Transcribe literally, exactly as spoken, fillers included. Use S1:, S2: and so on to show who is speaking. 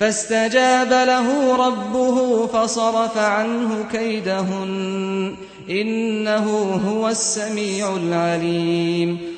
S1: فاستجاب له ربه فصرف عنه كيدهن إنه هو السميع العليم